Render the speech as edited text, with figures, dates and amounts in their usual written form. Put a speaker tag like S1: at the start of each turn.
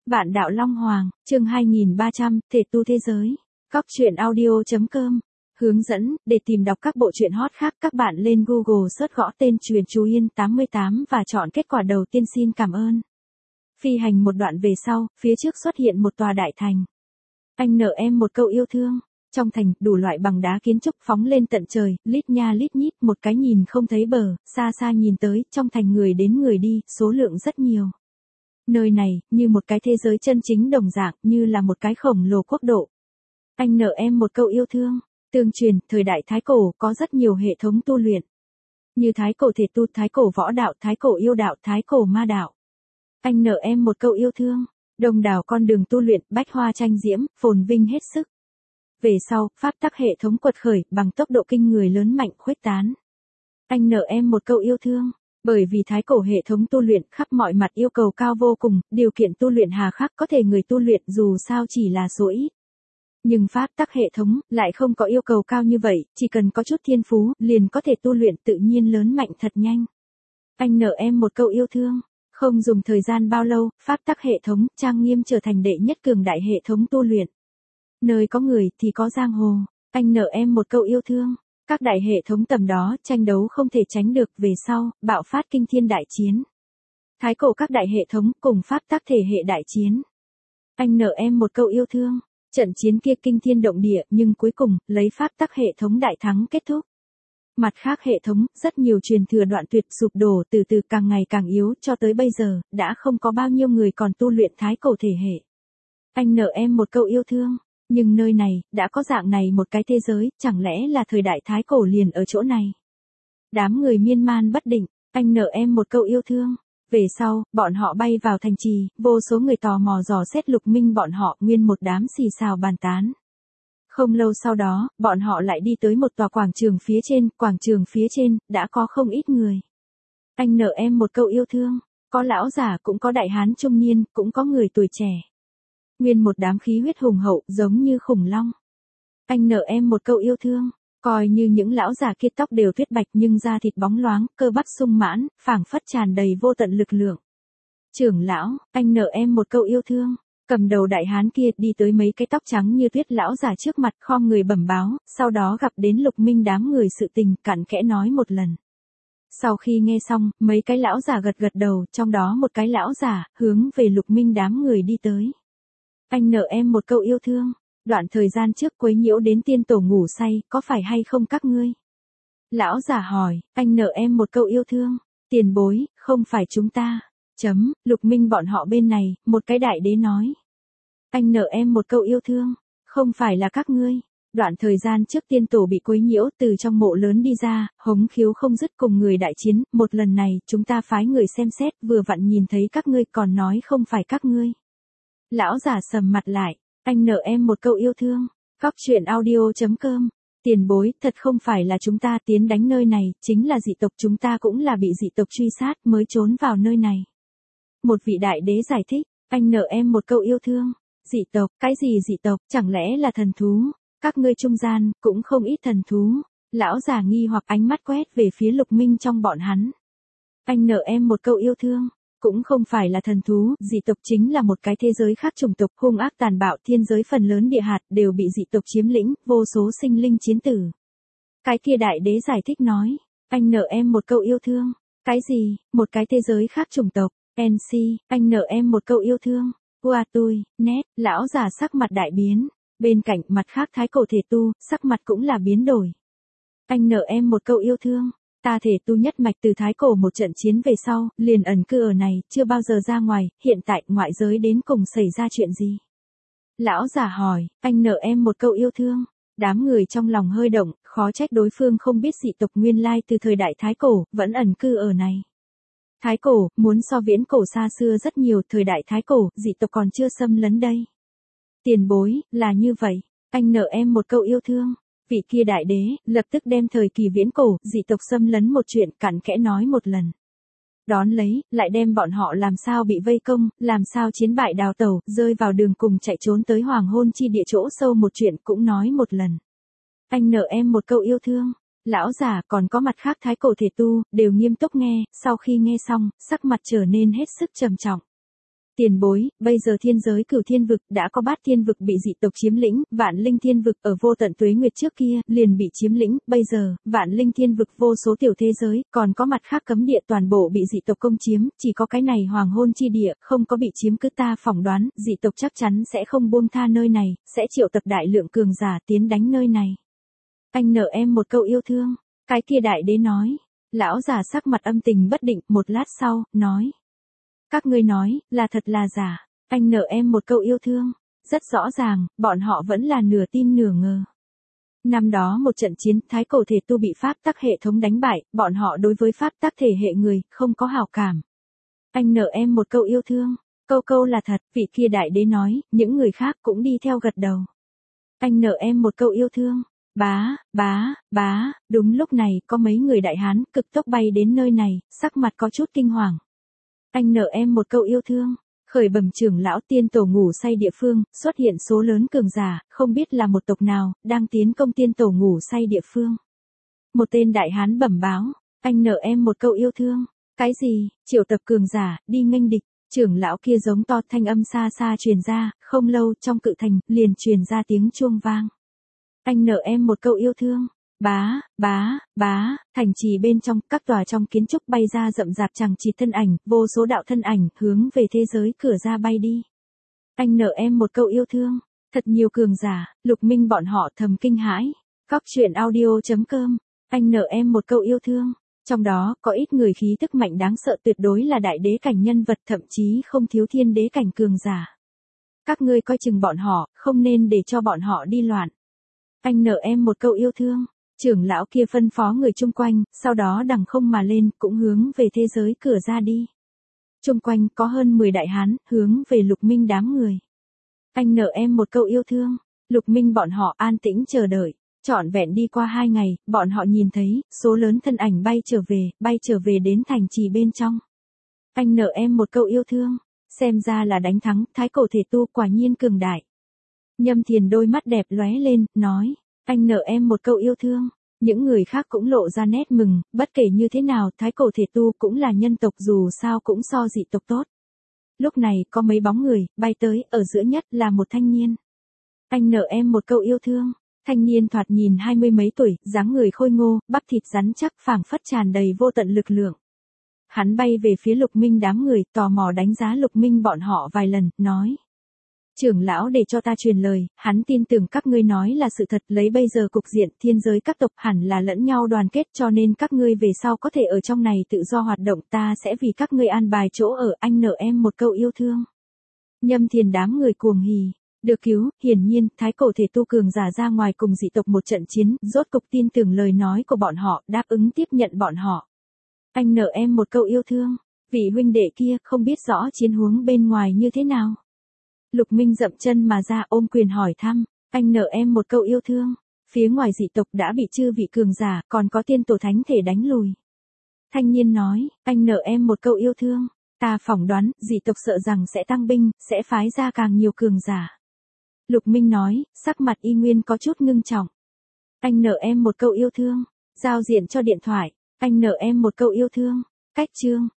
S1: Vạn Đạo Long Hoàng, chương 2300, Thể tu thế giới. Góc truyện audio.com. Hướng dẫn, để tìm đọc các bộ truyện hot khác các bạn lên Google search gõ tên Truyện Chú Yên 88 và chọn kết quả đầu tiên xin cảm ơn. Phi hành một đoạn về sau, phía trước xuất hiện một tòa đại thành. Anh nợ em một câu yêu thương. Trong thành, đủ loại bằng đá kiến trúc phóng lên tận trời, lít nha lít nhít, một cái nhìn không thấy bờ, xa xa nhìn tới, trong thành người đến người đi, số lượng rất nhiều. Nơi này, như một cái thế giới chân chính đồng dạng, như là một cái khổng lồ quốc độ. Anh nợ em một câu yêu thương. Tương truyền, thời đại Thái Cổ, có rất nhiều hệ thống tu luyện. Như Thái Cổ thể tu, Thái Cổ võ đạo, Thái Cổ yêu đạo, Thái Cổ ma đạo. Anh nợ em một câu yêu thương. Đông đảo con đường tu luyện, bách hoa tranh diễm, phồn vinh hết sức. Về sau, pháp tắc hệ thống quật khởi, bằng tốc độ kinh người lớn mạnh khuếch tán. Anh nợ em một câu yêu thương. Bởi vì Thái Cổ hệ thống tu luyện khắp mọi mặt yêu cầu cao vô cùng, điều kiện tu luyện hà khắc, có thể người tu luyện dù sao chỉ là số ít. Nhưng pháp tắc hệ thống lại không có yêu cầu cao như vậy, chỉ cần có chút thiên phú, liền có thể tu luyện tự nhiên lớn mạnh thật nhanh. Anh nợ em một câu yêu thương. Không dùng thời gian bao lâu, pháp tắc hệ thống trang nghiêm trở thành đệ nhất cường đại hệ thống tu luyện. Nơi có người thì có giang hồ. Anh nợ em một câu yêu thương. Các đại hệ thống tầm đó tranh đấu không thể tránh được, về sau, bạo phát kinh thiên đại chiến. Thái Cổ các đại hệ thống cùng pháp tắc thể hệ đại chiến. Anh nợ em một câu yêu thương. Trận chiến kia kinh thiên động địa, nhưng cuối cùng, lấy pháp tắc hệ thống đại thắng kết thúc. Mặt khác hệ thống, rất nhiều truyền thừa đoạn tuyệt sụp đổ, từ từ càng ngày càng yếu, cho tới bây giờ, đã không có bao nhiêu người còn tu luyện Thái Cổ thể hệ. Anh nợ em một câu yêu thương. Nhưng nơi này, đã có dạng này một cái thế giới, chẳng lẽ là thời đại Thái Cổ liền ở chỗ này. Đám người miên man bất định, anh nợ em một câu yêu thương. Về sau, bọn họ bay vào thành trì, vô số người tò mò dò xét Lục Minh bọn họ, nguyên một đám xì xào bàn tán. Không lâu sau đó, bọn họ lại đi tới một tòa quảng trường phía trên, đã có không ít người. Anh nợ em một câu yêu thương. Có lão già cũng có đại hán trung niên, cũng có người tuổi trẻ. Nguyên một đám khí huyết hùng hậu, giống như khủng long. Anh nợ em một câu yêu thương. Coi như những lão già kia tóc đều tuyết bạch nhưng da thịt bóng loáng, cơ bắp sung mãn, phảng phất tràn đầy vô tận lực lượng. Trưởng lão, anh nợ em một câu yêu thương. Cầm đầu đại hán kia đi tới mấy cái tóc trắng như tuyết lão già trước mặt, khom người bẩm báo, sau đó gặp đến Lục Minh đám người sự tình, cặn kẽ nói một lần. Sau khi nghe xong, mấy cái lão già gật gật đầu, trong đó một cái lão già hướng về Lục Minh đám người đi tới. Anh nợ em một câu yêu thương. Đoạn thời gian trước quấy nhiễu đến tiên tổ ngủ say, có phải hay không các ngươi? Lão già hỏi, anh nợ em một câu yêu thương. Tiền bối, không phải chúng ta. Lục Minh bọn họ bên này, một cái đại đế nói. Anh nợ em một câu yêu thương. Không phải là các ngươi. Đoạn thời gian trước tiên tổ bị quấy nhiễu, từ trong mộ lớn đi ra, hống khiếu không dứt cùng người đại chiến, một lần này, chúng ta phái người xem xét, vừa vặn nhìn thấy các ngươi còn nói không phải các ngươi. Lão già sầm mặt lại. Anh nợ em một câu yêu thương. Góc truyện audio.com. Tiền bối, thật không phải là chúng ta tiến đánh nơi này, chính là dị tộc, chúng ta cũng là bị dị tộc truy sát mới trốn vào nơi này. Một vị đại đế giải thích, anh nợ em một câu yêu thương. Dị tộc, cái gì dị tộc, chẳng lẽ là thần thú? Các ngươi trung gian, cũng không ít thần thú. Lão già nghi hoặc ánh mắt quét về phía Lục Minh trong bọn hắn. Anh nợ em một câu yêu thương. Cũng không phải là thần thú, dị tộc chính là một cái thế giới khác, chủng tộc hung ác tàn bạo, thiên giới phần lớn địa hạt đều bị dị tộc chiếm lĩnh, vô số sinh linh chiến tử. Cái kia đại đế giải thích nói, anh nợ em một câu yêu thương. Cái gì, một cái thế giới khác chủng tộc, NC, anh nợ em một câu yêu thương. Tui, nét, lão già sắc mặt đại biến, bên cạnh mặt khác Thái Cổ thể tu, sắc mặt cũng là biến đổi. Anh nợ em một câu yêu thương. Ta thể tu nhất mạch từ Thái Cổ một trận chiến về sau, liền ẩn cư ở này, chưa bao giờ ra ngoài, hiện tại ngoại giới đến cùng xảy ra chuyện gì? Lão già hỏi, anh nợ em một câu yêu thương. Đám người trong lòng hơi động, khó trách đối phương không biết dị tộc nguyên lai từ thời đại Thái Cổ, vẫn ẩn cư ở này. Thái Cổ, muốn so viễn cổ xa xưa rất nhiều, thời đại Thái Cổ, dị tộc còn chưa xâm lấn đây. Tiền bối, là như vậy, anh nợ em một câu yêu thương. Vị kia đại đế, lập tức đem thời kỳ viễn cổ, dị tộc xâm lấn một chuyện cặn kẽ nói một lần. Đón lấy, lại đem bọn họ làm sao bị vây công, làm sao chiến bại đào tẩu, rơi vào đường cùng chạy trốn tới hoàng hôn chi địa chỗ sâu một chuyện cũng nói một lần. Anh nợ em một câu yêu thương. Lão già còn có mặt khác Thái Cổ thể tu, đều nghiêm túc nghe, sau khi nghe xong, sắc mặt trở nên hết sức trầm trọng. Tiền bối, bây giờ thiên giới Cửu Thiên vực đã có Bát Thiên vực bị dị tộc chiếm lĩnh, Vạn Linh Thiên vực ở vô tận tuế nguyệt trước kia liền bị chiếm lĩnh, bây giờ, Vạn Linh Thiên vực vô số tiểu thế giới, còn có mặt khác cấm địa toàn bộ bị dị tộc công chiếm, chỉ có cái này Hoàng Hôn chi địa không có bị chiếm, cứ ta phỏng đoán, dị tộc chắc chắn sẽ không buông tha nơi này, sẽ triệu tập đại lượng cường giả tiến đánh nơi này. Anh nợ em một câu yêu thương, cái kia đại đế nói. Lão già sắc mặt âm tình bất định, một lát sau, nói. Các ngươi nói, là thật là giả, anh nợ em một câu yêu thương. Rất rõ ràng, bọn họ vẫn là nửa tin nửa ngờ. Năm đó một trận chiến, Thái Cổ Thể Tu bị pháp tắc hệ thống đánh bại, bọn họ đối với pháp tắc thể hệ người, không có hảo cảm. Anh nợ em một câu yêu thương, câu là thật, vị kia đại đế nói, những người khác cũng đi theo gật đầu. Anh nợ em một câu yêu thương. Bá, đúng lúc này, có mấy người đại hán, cực tốc bay đến nơi này, sắc mặt có chút kinh hoàng. Anh nợ em một câu yêu thương. Khởi bẩm trưởng lão, tiên tổ ngủ say địa phương, xuất hiện số lớn cường giả, không biết là một tộc nào, đang tiến công tiên tổ ngủ say địa phương. Một tên đại hán bẩm báo, anh nợ em một câu yêu thương. Cái gì, triệu tập cường giả, đi nghênh địch. Trưởng lão kia giống to, thanh âm xa xa truyền ra, không lâu, trong cự thành, liền truyền ra tiếng chuông vang. Anh nợ em một câu yêu thương. Bá, thành trì bên trong, các tòa trong kiến trúc bay ra rậm rạp chằng chịt thân ảnh, vô số đạo thân ảnh, hướng về thế giới cửa ra bay đi. Anh nợ em một câu yêu thương. Thật nhiều cường giả, Lục Minh bọn họ thầm kinh hãi. Góc truyện audio.com. Anh nợ em một câu yêu thương. Trong đó, có ít người khí tức mạnh đáng sợ, tuyệt đối là đại đế cảnh nhân vật, thậm chí không thiếu thiên đế cảnh cường giả. Các ngươi coi chừng bọn họ, không nên để cho bọn họ đi loạn. Anh nợ em một câu yêu thương. Trưởng lão kia phân phó người chung quanh, sau đó đằng không mà lên, cũng hướng về thế giới cửa ra đi. Chung quanh có hơn 10 đại hán, hướng về Lục Minh đám người. Anh nợ em một câu yêu thương. Lục Minh bọn họ an tĩnh chờ đợi. Trọn vẹn đi qua 2 ngày, bọn họ nhìn thấy, số lớn thân ảnh bay trở về đến thành trì bên trong. Anh nợ em một câu yêu thương. Xem ra là đánh thắng, Thái Cổ Thể Tu quả nhiên cường đại. Nhâm Thiền đôi mắt đẹp lóe lên, nói. Anh nợ em một câu yêu thương. Những người khác cũng lộ ra nét mừng, bất kể như thế nào, Thái Cổ Thể Tu cũng là nhân tộc, dù sao cũng so dị tộc tốt. Lúc này, có mấy bóng người, bay tới, ở giữa nhất là một thanh niên. Anh nợ em một câu yêu thương. Thanh niên thoạt nhìn 20 mấy tuổi, dáng người khôi ngô, bắp thịt rắn chắc, phảng phất tràn đầy vô tận lực lượng. Hắn bay về phía Lục Minh đám người, tò mò đánh giá Lục Minh bọn họ vài lần, nói. Trưởng lão để cho ta truyền lời, hắn tin tưởng các ngươi nói là sự thật, lấy bây giờ cục diện thiên giới các tộc hẳn là lẫn nhau đoàn kết, cho nên các ngươi về sau có thể ở trong này tự do hoạt động, ta sẽ vì các ngươi an bài chỗ ở, anh nợ em một câu yêu thương. Nhâm Thiền đám người cuồng hỉ, được cứu, hiển nhiên, Thái Cổ Thể Tu cường giả ra ngoài cùng dị tộc một trận chiến, rốt cục tin tưởng lời nói của bọn họ, đáp ứng tiếp nhận bọn họ. Anh nợ em một câu yêu thương, vị huynh đệ kia không biết rõ chiến huống bên ngoài như thế nào. Lục Minh dậm chân mà ra, ôm quyền hỏi thăm, anh nợ em một câu yêu thương. Phía ngoài dị tộc đã bị chư vị cường giả, còn có tiên tổ thánh thể đánh lùi. Thanh niên nói, anh nợ em một câu yêu thương. Ta phỏng đoán, dị tộc sợ rằng sẽ tăng binh, sẽ phái ra càng nhiều cường giả. Lục Minh nói, sắc mặt y nguyên có chút ngưng trọng. Anh nợ em một câu yêu thương. Giao diện cho điện thoại. Anh nợ em một câu yêu thương. Cách chương.